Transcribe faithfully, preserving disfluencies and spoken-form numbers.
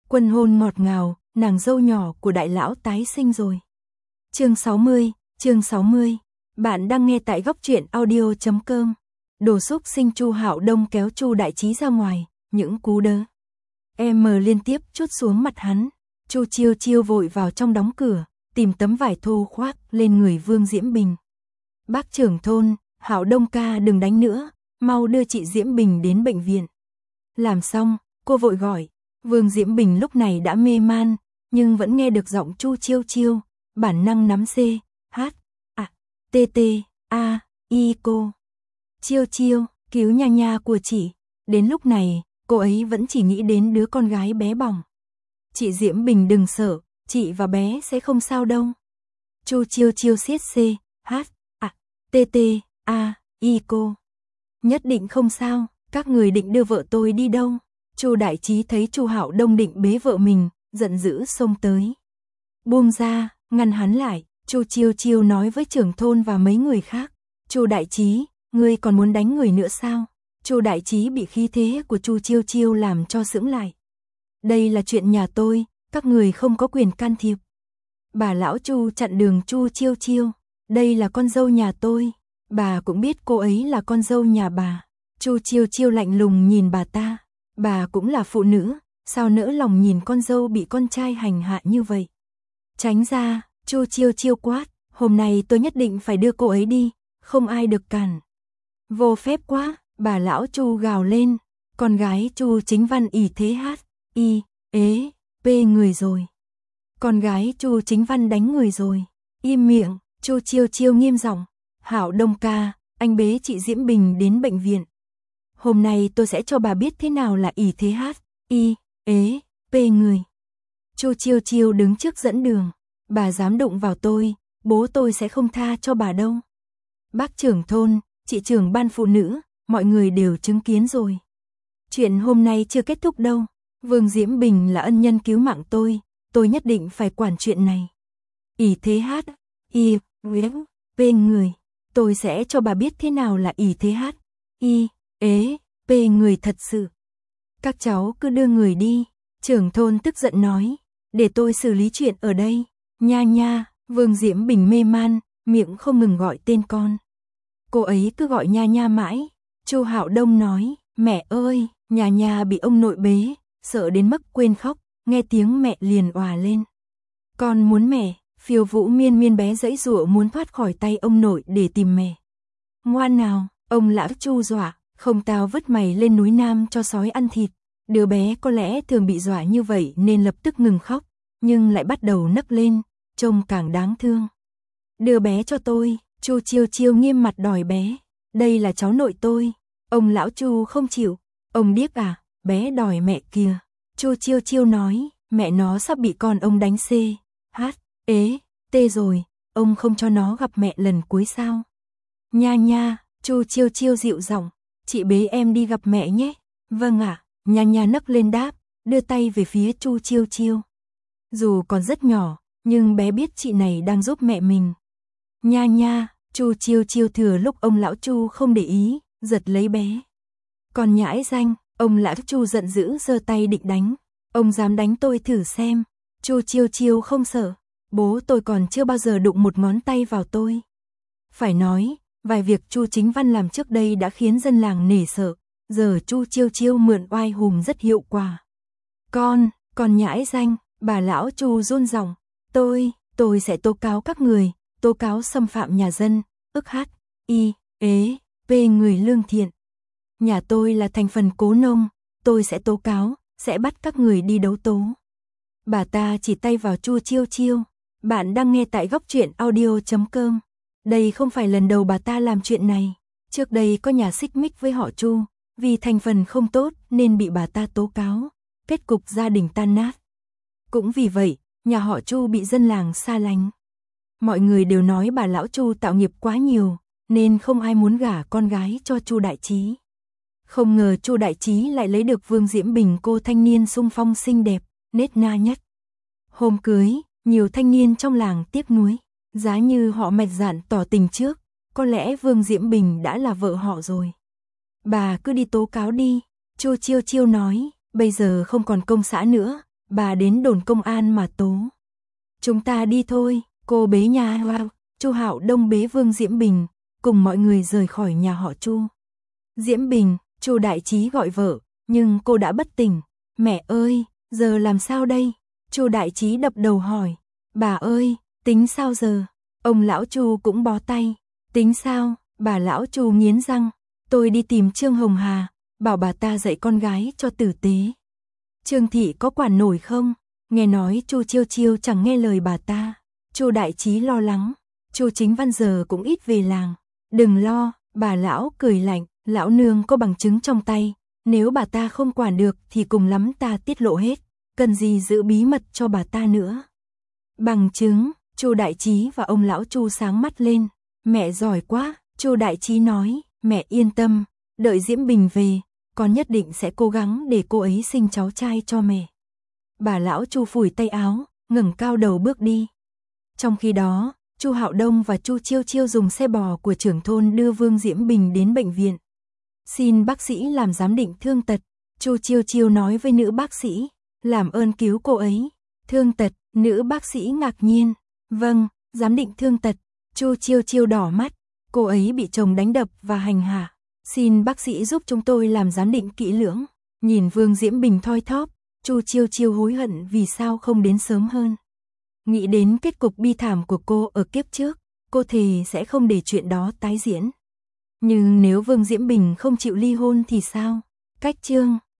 Quân hôn ngọt ngào, nàng dâu nhỏ của đại lão tái sinh rồi. Chương sáu mươi, chương sáu mươi. Bạn đang nghe tại góc truyện audio chấm com. Đồ xúc sinh Chu Hạo Đông kéo Chu Đại Trí ra ngoài, những cú đỡ em liên tiếp trút xuống mặt hắn. Chu Chiêu Chiêu vội vào trong đóng cửa, tìm tấm vải thô khoác lên người Vương Diễm Bình. Bác trưởng thôn, Hạo Đông ca đừng đánh nữa, mau đưa chị Diễm Bình đến bệnh viện. Làm xong, cô vội gọi. Vương Diễm Bình lúc này đã mê man, nhưng vẫn nghe được giọng Chu Chiêu Chiêu, bản năng nắm C, H, A, T T, A, I cô. Chiêu Chiêu, cứu nha nha của chị. Đến lúc này, cô ấy vẫn chỉ nghĩ đến đứa con gái bé bỏng. Chị Diễm Bình đừng sợ, chị và bé sẽ không sao đâu. Chu Chiêu Chiêu siết C, H, A, T T, A, I cô. Nhất định không sao, các người định đưa vợ tôi đi đâu? Chu Đại Trí thấy Chu Hạo Đông định bế vợ mình, giận dữ xông tới. Buông ra, ngăn hắn lại, Chu Chiêu Chiêu nói với trưởng thôn và mấy người khác. Chu Đại Trí, ngươi còn muốn đánh người nữa sao? Chu Đại Trí bị khí thế của Chu Chiêu Chiêu làm cho sững lại. Đây là chuyện nhà tôi, các người không có quyền can thiệp. Bà lão Chu chặn đường Chu Chiêu Chiêu. Đây là con dâu nhà tôi. Bà cũng biết cô ấy là con dâu nhà bà. Chu Chiêu Chiêu lạnh lùng nhìn bà ta. Bà cũng là phụ nữ, sao nỡ lòng nhìn con dâu bị con trai hành hạ như vậy. Tránh ra, Chu Chiêu Chiêu quát, hôm nay tôi nhất định phải đưa cô ấy đi, không ai được cản. Vô phép quá, bà lão Chu gào lên, con gái Chu Chính Văn ỷ thế hát, y, ế, p người rồi. Con gái Chu Chính Văn đánh người rồi. Im miệng, Chu Chiêu Chiêu nghiêm giọng, Hạo Đông ca, anh bế chị Diễm Bình đến bệnh viện. Hôm nay tôi sẽ cho bà biết thế nào là ỷ thế hát, y, ế, p người. Chu Chiêu Chiêu đứng trước dẫn đường. Bà dám đụng vào tôi, bố tôi sẽ không tha cho bà đâu. Bác trưởng thôn, chị trưởng ban phụ nữ, mọi người đều chứng kiến rồi. Chuyện hôm nay chưa kết thúc đâu. Vương Diễm Bình là ân nhân cứu mạng tôi, tôi nhất định phải quản chuyện này. ỷ thế hát, y, p người. Tôi sẽ cho bà biết thế nào là ỷ thế hát, y, ế, p người thật sự. Các cháu cứ đưa người đi. Trưởng thôn tức giận nói, để tôi xử lý chuyện ở đây. Nha nha, Vương Diễm Bình mê man, miệng không ngừng gọi tên con. Cô ấy cứ gọi nha nha mãi. Chu Hạo Đông nói, mẹ ơi, nha nha bị ông nội bế, sợ đến mức quên khóc, nghe tiếng mẹ liền òa lên. Con muốn mẹ. Phiêu Vũ Miên Miên bé giãy giụa muốn thoát khỏi tay ông nội để tìm mẹ. Ngoan nào, ông lão Chu dọa, không tao vứt mày lên núi Nam cho sói ăn thịt. Đứa bé có lẽ thường bị dọa như vậy nên lập tức ngừng khóc, nhưng lại bắt đầu nấc lên, trông càng đáng thương. Đưa bé cho tôi. Chu Chiêu Chiêu nghiêm mặt đòi bé. Đây là cháu nội tôi. Ông lão Chu không chịu. Ông điếc à, bé đòi mẹ kìa. Chu Chiêu Chiêu nói, mẹ nó sắp bị con ông đánh C, H, ế, T rồi, ông không cho nó gặp mẹ lần cuối sao? Nha nha, Chu Chiêu Chiêu dịu giọng, chị bế em đi gặp mẹ nhé. Vâng ạ. Nha nha nấc lên đáp, đưa tay về phía Chu Chiêu Chiêu. Dù còn rất nhỏ, nhưng bé biết chị này đang giúp mẹ mình. Nha nha, Chu Chiêu Chiêu thừa lúc ông lão Chu không để ý, giật lấy bé. Còn nhãi danh, ông lão Chu giận dữ giơ tay định đánh. Ông dám đánh tôi thử xem. Chu Chiêu Chiêu không sợ. Bố tôi còn chưa bao giờ đụng một ngón tay vào tôi. Phải nói, vài việc Chu Chính Văn làm trước đây đã khiến dân làng nể sợ. Giờ Chu Chiêu Chiêu mượn oai hùng rất hiệu quả. Con, con nhãi danh, bà lão Chu run giọng. Tôi, tôi sẽ tố cáo các người, tố cáo xâm phạm nhà dân, ức hát, y, ế, p người lương thiện. Nhà tôi là thành phần cố nông, tôi sẽ tố cáo, sẽ bắt các người đi đấu tố. Bà ta chỉ tay vào Chu Chiêu Chiêu. Bạn đang nghe tại góc truyện audio chấm com. Đây không phải lần đầu bà ta làm chuyện này. Trước đây có nhà xích mích với họ Chu, vì thành phần không tốt nên bị bà ta tố cáo, kết cục gia đình tan nát. Cũng vì vậy, nhà họ Chu bị dân làng xa lánh. Mọi người đều nói bà lão Chu tạo nghiệp quá nhiều, nên không ai muốn gả con gái cho Chu Đại Trí. Không ngờ Chu Đại Trí lại lấy được Vương Diễm Bình, cô thanh niên xung phong xinh đẹp, nết na nhất. Hôm cưới, nhiều thanh niên trong làng tiếc nuối, giá như họ mệt dạn tỏ tình trước, có lẽ Vương Diễm Bình đã là vợ họ rồi. Bà cứ đi tố cáo đi, Chu Chiêu Chiêu nói, bây giờ không còn công xã nữa, bà đến đồn công an mà tố. Chúng ta đi thôi, cô bế nhà wow. Chu Hạo Đông bế Vương Diễm Bình, cùng mọi người rời khỏi nhà họ Chu. Diễm Bình, Chu Đại Trí gọi vợ, nhưng cô đã bất tỉnh. Mẹ ơi, giờ làm sao đây? Chu Đại Trí đập đầu hỏi. Bà ơi, tính sao giờ? Ông lão Chu cũng bó tay. Tính sao? Bà lão Chu nghiến răng. Tôi đi tìm Trương Hồng Hà, bảo bà ta dạy con gái cho tử tế. Trương thị có quản nổi không? Nghe nói Chu Chiêu Chiêu chẳng nghe lời bà ta. Chu Đại Trí lo lắng. Chu Chính Văn giờ cũng ít về làng. Đừng lo, bà lão cười lạnh, lão nương có bằng chứng trong tay, nếu bà ta không quản được thì cùng lắm ta tiết lộ hết, cần gì giữ bí mật cho bà ta nữa. Bằng chứng? Chu Đại Trí và ông lão Chu sáng mắt lên. Mẹ giỏi quá, Chu Đại Trí nói, mẹ yên tâm, đợi Diễm Bình về, con nhất định sẽ cố gắng để cô ấy sinh cháu trai cho mẹ. Bà lão Chu phủi tay áo, ngẩng cao đầu bước đi. Trong khi đó, Chu Hạo Đông và Chu Chiêu Chiêu dùng xe bò của trưởng thôn đưa Vương Diễm Bình đến bệnh viện. Xin bác sĩ làm giám định thương tật. Chu Chiêu Chiêu nói với nữ bác sĩ, làm ơn cứu cô ấy. Thương tật, nữ bác sĩ ngạc nhiên. Vâng, giám định thương tật. Chu Chiêu Chiêu đỏ mắt, cô ấy bị chồng đánh đập và hành hạ. Xin bác sĩ giúp chúng tôi làm giám định kỹ lưỡng. Nhìn Vương Diễm Bình thoi thóp, Chu Chiêu Chiêu hối hận vì sao không đến sớm hơn. Nghĩ đến kết cục bi thảm của cô ở kiếp trước, cô thề sẽ không để chuyện đó tái diễn. Nhưng nếu Vương Diễm Bình không chịu ly hôn thì sao? Cách chương